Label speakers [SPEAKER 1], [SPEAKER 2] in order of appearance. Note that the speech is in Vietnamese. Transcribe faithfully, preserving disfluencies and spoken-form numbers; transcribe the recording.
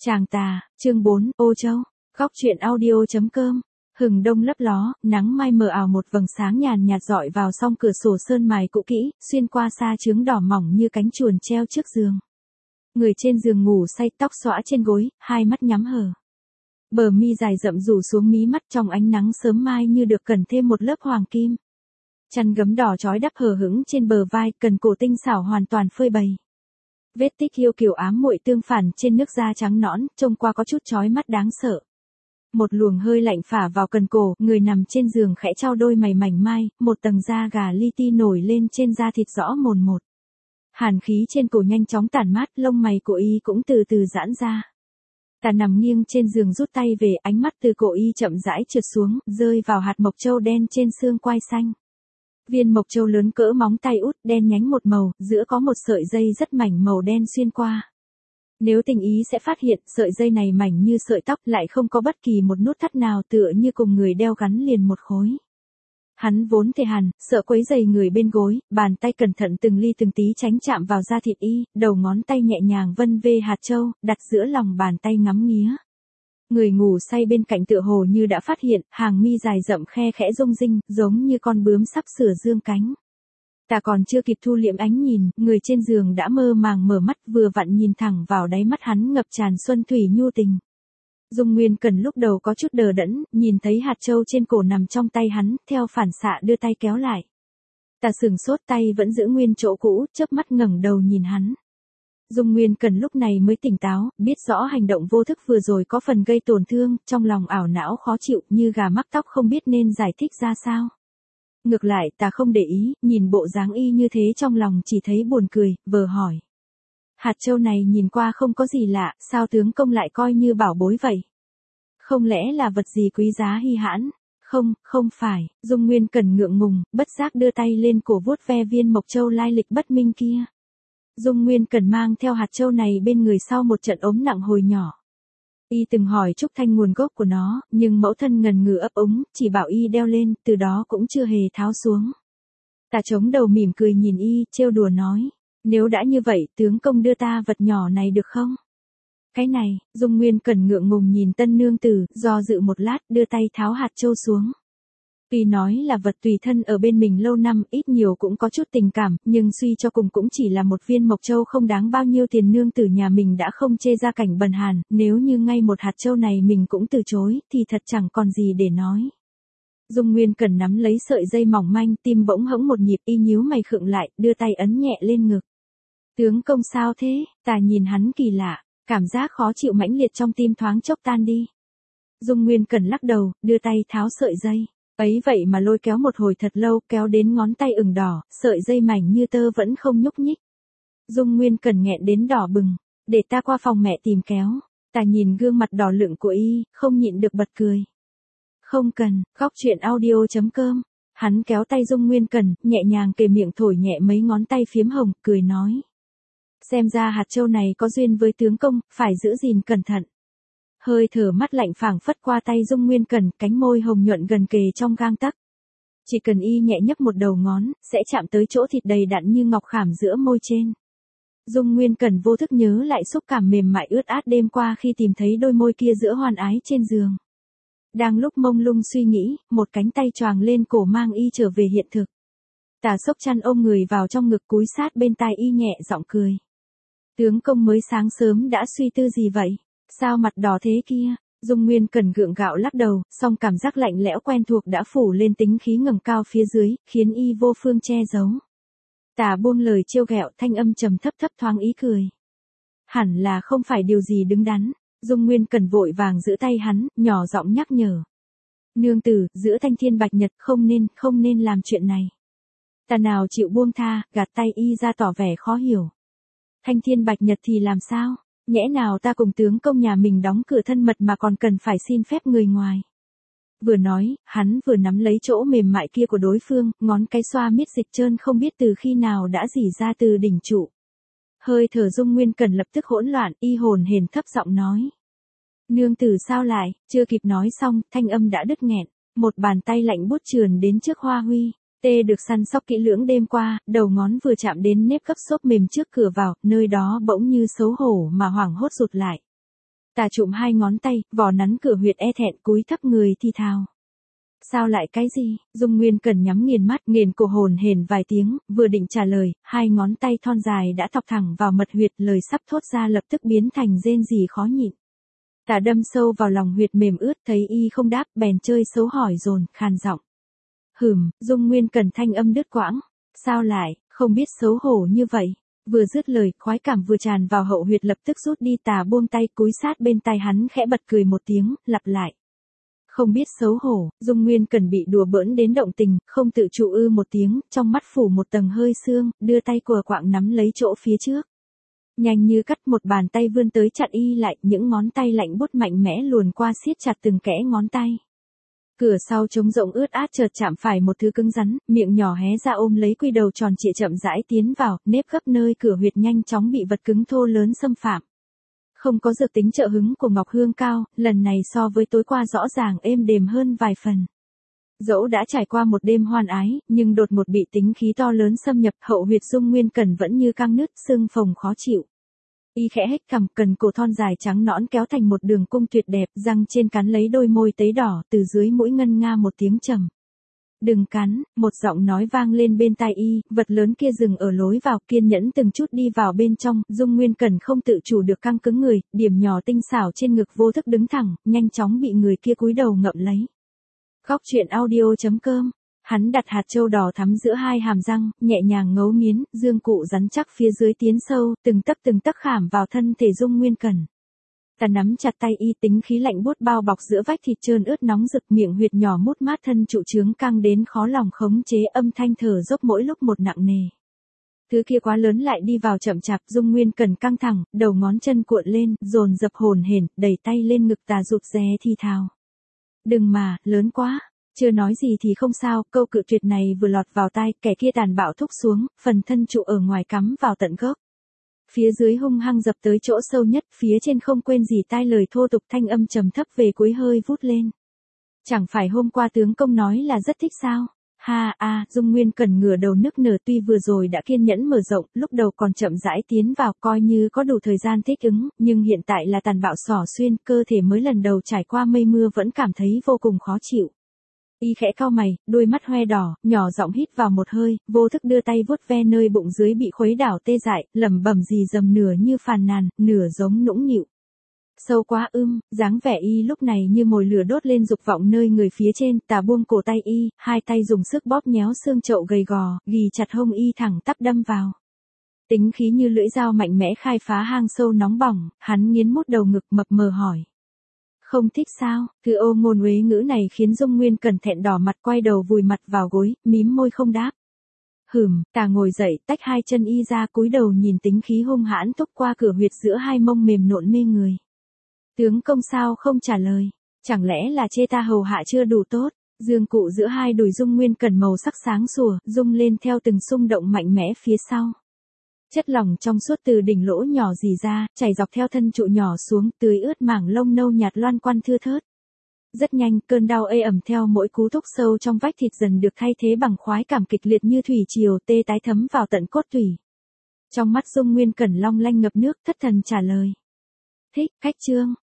[SPEAKER 1] Chàng tà, chương bốn, Ô Châu, góc truyện audio.com. Hừng đông lấp ló, nắng mai mờ ảo một vầng sáng nhàn nhạt rọi vào song cửa sổ sơn mài cũ kỹ, xuyên qua sa trướng đỏ mỏng như cánh chuồn treo trước giường. Người trên giường ngủ say, tóc xõa trên gối, hai mắt nhắm hờ. Bờ mi dài rậm rủ xuống mí mắt trong ánh nắng sớm mai như được cần thêm một lớp hoàng kim. Chăn gấm đỏ chói đắp hờ hững trên bờ vai, cần cổ tinh xảo hoàn toàn phơi bày. Vết tích yêu kiều ám muội tương phản trên nước da trắng nõn, trông qua có chút chói mắt đáng sợ. Một luồng hơi lạnh phả vào cần cổ, người nằm trên giường khẽ trao đôi mày mảnh mai, một tầng da gà li ti nổi lên trên da thịt rõ mồn một. Hàn khí trên cổ nhanh chóng tản mát, lông mày của y cũng từ từ giãn ra. Ta nằm nghiêng trên giường rút tay về, ánh mắt từ cổ y chậm rãi trượt xuống, rơi vào hạt mộc châu đen trên xương quai xanh. Viên mộc châu lớn cỡ móng tay út, đen nhánh một màu, giữa có một sợi dây rất mảnh màu đen xuyên qua. Nếu tình ý sẽ phát hiện, sợi dây này mảnh như sợi tóc, lại không có bất kỳ một nút thắt nào, tựa như cùng người đeo gắn liền một khối. Hắn vốn thề hằn, sợ quấy rầy người bên gối, bàn tay cẩn thận từng ly từng tí tránh chạm vào da thịt y, đầu ngón tay nhẹ nhàng vân vê hạt châu, đặt giữa lòng bàn tay ngắm nghía. Người ngủ say bên cạnh tựa hồ như đã phát hiện, hàng mi dài rậm khe khẽ rung rinh, giống như con bướm sắp sửa dương cánh. Ta còn chưa kịp thu liệm ánh nhìn, người trên giường đã mơ màng mở mắt, vừa vặn nhìn thẳng vào đáy mắt hắn ngập tràn xuân thủy nhu tình. Dung Nguyên Cần lúc đầu có chút đờ đẫn, nhìn thấy hạt châu trên cổ nằm trong tay hắn, theo phản xạ đưa tay kéo lại. Ta sừng sốt, tay vẫn giữ nguyên chỗ cũ, chớp mắt ngẩng đầu nhìn hắn. Dung Nguyên Cần lúc này mới tỉnh táo, biết rõ hành động vô thức vừa rồi có phần gây tổn thương, trong lòng ảo não khó chịu như gà mắc tóc không biết nên giải thích ra sao. Ngược lại ta không để ý, nhìn bộ dáng y như thế trong lòng chỉ thấy buồn cười, vờ hỏi. Hạt châu này nhìn qua không có gì lạ, sao tướng công lại coi như bảo bối vậy? Không lẽ là vật gì quý giá hi hãn? Không, không phải, Dung Nguyên Cần ngượng ngùng, bất giác đưa tay lên cổ vuốt ve viên mộc châu lai lịch bất minh kia. Dung Nguyên Cần mang theo hạt châu này bên người sau một trận ốm nặng hồi nhỏ. Y từng hỏi Trúc Thanh nguồn gốc của nó, nhưng mẫu thân ngần ngừ ấp úng, chỉ bảo y đeo lên, từ đó cũng chưa hề tháo xuống. Ta chống đầu mỉm cười nhìn y, trêu đùa nói, nếu đã như vậy, tướng công đưa ta vật nhỏ này được không? Cái này, Dung Nguyên Cần ngượng ngùng nhìn tân nương tử, do dự một lát, đưa tay tháo hạt châu xuống. Tuy nói là vật tùy thân ở bên mình lâu năm, ít nhiều cũng có chút tình cảm, nhưng suy cho cùng cũng chỉ là một viên mộc châu không đáng bao nhiêu tiền, nương tử nhà mình đã không chê ra cảnh bần hàn, nếu như ngay một hạt châu này mình cũng từ chối, thì thật chẳng còn gì để nói. Dung Nguyên Cần nắm lấy sợi dây mỏng manh, tim bỗng hững một nhịp, y nhíu mày khựng lại, đưa tay ấn nhẹ lên ngực. Tướng công sao thế? Ta nhìn hắn kỳ lạ, cảm giác khó chịu mãnh liệt trong tim thoáng chốc tan đi. Dung Nguyên Cần lắc đầu, đưa tay tháo sợi dây. Ấy vậy mà lôi kéo một hồi thật lâu, kéo đến ngón tay ửng đỏ, sợi dây mảnh như tơ vẫn không nhúc nhích. Dung Nguyên Cần nghẹn đến đỏ bừng, để ta qua phòng mẹ tìm kéo. Ta nhìn gương mặt đỏ lựng của y, không nhịn được bật cười. Không cần, góc truyện audio.com. Hắn kéo tay Dung Nguyên Cần, nhẹ nhàng kề miệng thổi nhẹ mấy ngón tay phiếm hồng, cười nói. Xem ra hạt châu này có duyên với tướng công, phải giữ gìn cẩn thận. Hơi thở mắt lạnh phảng phất qua tay Dung Nguyên Cần, cánh môi hồng nhuận gần kề trong gang tấc. Chỉ cần y nhẹ nhấc một đầu ngón, sẽ chạm tới chỗ thịt đầy đặn như ngọc khảm giữa môi trên. Dung Nguyên Cần vô thức nhớ lại xúc cảm mềm mại ướt át đêm qua khi tìm thấy đôi môi kia giữa hoan ái trên giường. Đang lúc mông lung suy nghĩ, một cánh tay choàng lên cổ mang y trở về hiện thực. Tà xốc chăn ôm người vào trong ngực cúi sát bên tai y nhẹ giọng cười. Tướng công mới sáng sớm đã suy tư gì vậy? Sao mặt đỏ thế kia? Dung Nguyên Cần gượng gạo lắc đầu, song cảm giác lạnh lẽo quen thuộc đã phủ lên tính khí ngẩng cao phía dưới, khiến y vô phương che giấu. Tà buông lời trêu ghẹo, thanh âm trầm thấp thấp thoáng ý cười. Hẳn là không phải điều gì đứng đắn. Dung Nguyên Cần vội vàng giữ tay hắn, nhỏ giọng nhắc nhở. Nương tử, giữa thanh thiên bạch nhật, không nên, không nên làm chuyện này. Ta nào chịu buông tha, gạt tay y ra tỏ vẻ khó hiểu. Thanh thiên bạch nhật thì làm sao? Nhẽ nào ta cùng tướng công nhà mình đóng cửa thân mật mà còn cần phải xin phép người ngoài. Vừa nói, hắn vừa nắm lấy chỗ mềm mại kia của đối phương, ngón cái xoa miết dịch trơn không biết từ khi nào đã rỉ ra từ đỉnh trụ. Hơi thở Dung Nguyên Cần lập tức hỗn loạn, y hồn hển thấp giọng nói. Nương tử sao lại, chưa kịp nói xong, thanh âm đã đứt nghẹn, một bàn tay lạnh buốt trườn đến trước Hoa Huy. Tê được săn sóc kỹ lưỡng đêm qua, đầu ngón vừa chạm đến nếp gấp xốp mềm trước cửa vào, nơi đó bỗng như xấu hổ mà hoảng hốt rụt lại. Tà trụm hai ngón tay, vò nắn cửa huyệt e thẹn cúi thấp người thì thào. Sao lại cái gì? Dung Nguyên Cẩn nhắm nghiền mắt, nghiền cổ hồn hển vài tiếng, vừa định trả lời, hai ngón tay thon dài đã thọc thẳng vào mật huyệt, lời sắp thốt ra lập tức biến thành rên rỉ khó nhịn. Tà đâm sâu vào lòng huyệt mềm ướt, thấy y không đáp, bèn chơi xấu hỏi dồn, khàn giọng. Hửm, Dung Nguyên Cẩn thanh âm đứt quãng. Sao lại, không biết xấu hổ như vậy? Vừa dứt lời, khoái cảm vừa tràn vào hậu huyệt lập tức rút đi, Tà buông tay cúi sát bên tai hắn khẽ bật cười một tiếng, lặp lại. Không biết xấu hổ, Dung Nguyên Cẩn bị đùa bỡn đến động tình, không tự trụ ư một tiếng, trong mắt phủ một tầng hơi sương, đưa tay cùa quạng nắm lấy chỗ phía trước. Nhanh như cắt, một bàn tay vươn tới chặn y lại, những ngón tay lạnh buốt mạnh mẽ luồn qua siết chặt từng kẽ ngón tay. Cửa sau trống rộng ướt át chợt chạm phải một thứ cứng rắn, miệng nhỏ hé ra ôm lấy quy đầu tròn trịa chậm rãi tiến vào, nếp gấp nơi cửa huyệt nhanh chóng bị vật cứng thô lớn xâm phạm. Không có dược tính trợ hứng của Ngọc Hương cao, lần này so với tối qua rõ ràng êm đềm hơn vài phần. Dẫu đã trải qua một đêm hoan ái, nhưng đột một bị tính khí to lớn xâm nhập, hậu huyệt Dung Nguyên Cẩn vẫn như căng nứt, sưng phồng khó chịu. Y khẽ hét cằm, cần cổ thon dài trắng nõn kéo thành một đường cung tuyệt đẹp, răng trên cắn lấy đôi môi tấy đỏ, từ dưới mũi ngân nga một tiếng trầm. Đừng cắn, một giọng nói vang lên bên tai y, vật lớn kia dừng ở lối vào, kiên nhẫn từng chút đi vào bên trong, Dung Nguyên Cẩn không tự chủ được căng cứng người, điểm nhỏ tinh xảo trên ngực vô thức đứng thẳng, nhanh chóng bị người kia cúi đầu ngậm lấy. Góc truyện audio chấm com. Hắn đặt hạt châu đỏ thắm giữa hai hàm răng, nhẹ nhàng ngấu nghiến, dương cụ rắn chắc phía dưới tiến sâu, từng tấc từng tấc khảm vào thân thể Dung Nguyên Cẩn. Ta nắm chặt tay y, tính khí lạnh buốt bao bọc giữa vách thịt trơn ướt nóng rực, miệng huyệt nhỏ mút mát, thân trụ trướng căng đến khó lòng khống chế, âm thanh thở dốc mỗi lúc một nặng nề. Thứ kia quá lớn lại đi vào chậm chạp, Dung Nguyên Cẩn căng thẳng, đầu ngón chân cuộn lên, dồn dập hồn hển, đẩy tay lên ngực Tà rụt rè thì thào. Đừng mà, lớn quá. Chưa nói gì thì không sao, câu cự tuyệt này vừa lọt vào tai, kẻ kia tàn bạo thúc xuống, phần thân trụ ở ngoài cắm vào tận gốc. Phía dưới hung hăng dập tới chỗ sâu nhất, phía trên không quên gì tai lời thô tục, thanh âm trầm thấp về cuối hơi vút lên. Chẳng phải hôm qua tướng công nói là rất thích sao? Ha a, Dung Nguyên Cẩn ngửa đầu nức nở, tuy vừa rồi đã kiên nhẫn mở rộng, lúc đầu còn chậm rãi tiến vào, coi như có đủ thời gian thích ứng, nhưng hiện tại là tàn bạo xỏ xuyên, cơ thể mới lần đầu trải qua mây mưa vẫn cảm thấy vô cùng khó chịu. Y khẽ cau mày, đôi mắt hoe đỏ, nhỏ giọng hít vào một hơi, vô thức đưa tay vuốt ve nơi bụng dưới bị khuấy đảo tê dại, lẩm bẩm gì dầm, nửa như phàn nàn, nửa giống nũng nịu. Sâu quá ưm, dáng vẻ y lúc này như mồi lửa đốt lên dục vọng nơi người phía trên, Tà buông cổ tay y, hai tay dùng sức bóp nhéo xương chậu gầy gò, ghì chặt hông y thẳng tắp đâm vào. Tính khí như lưỡi dao mạnh mẽ khai phá hang sâu nóng bỏng, hắn nghiến mút đầu ngực mập mờ hỏi. Không thích sao? Thư ô ngôn uế ngữ này khiến Dung Nguyên Cẩn thẹn đỏ mặt, quay đầu vùi mặt vào gối, mím môi không đáp. Hửm, Tà ngồi dậy, tách hai chân y ra, cúi đầu nhìn tính khí hung hãn thúc qua cửa huyệt giữa hai mông mềm nộn mê người. Tướng công sao không trả lời? Chẳng lẽ là chê ta hầu hạ chưa đủ tốt? Dương cụ giữa hai đùi Dung Nguyên Cẩn màu sắc sáng sủa, rung lên theo từng xung động mạnh mẽ phía sau. Chất lỏng trong suốt từ đỉnh lỗ nhỏ rỉ ra, chảy dọc theo thân trụ nhỏ xuống, tưới ướt mảng lông nâu nhạt loan quan thưa thớt. Rất nhanh, cơn đau ê ẩm theo mỗi cú thúc sâu trong vách thịt dần được thay thế bằng khoái cảm kịch liệt như thủy triều tê tái thấm vào tận cốt tủy. Trong mắt Dung Nguyên Cẩn long lanh ngập nước, thất thần trả lời. Thích, khách trương,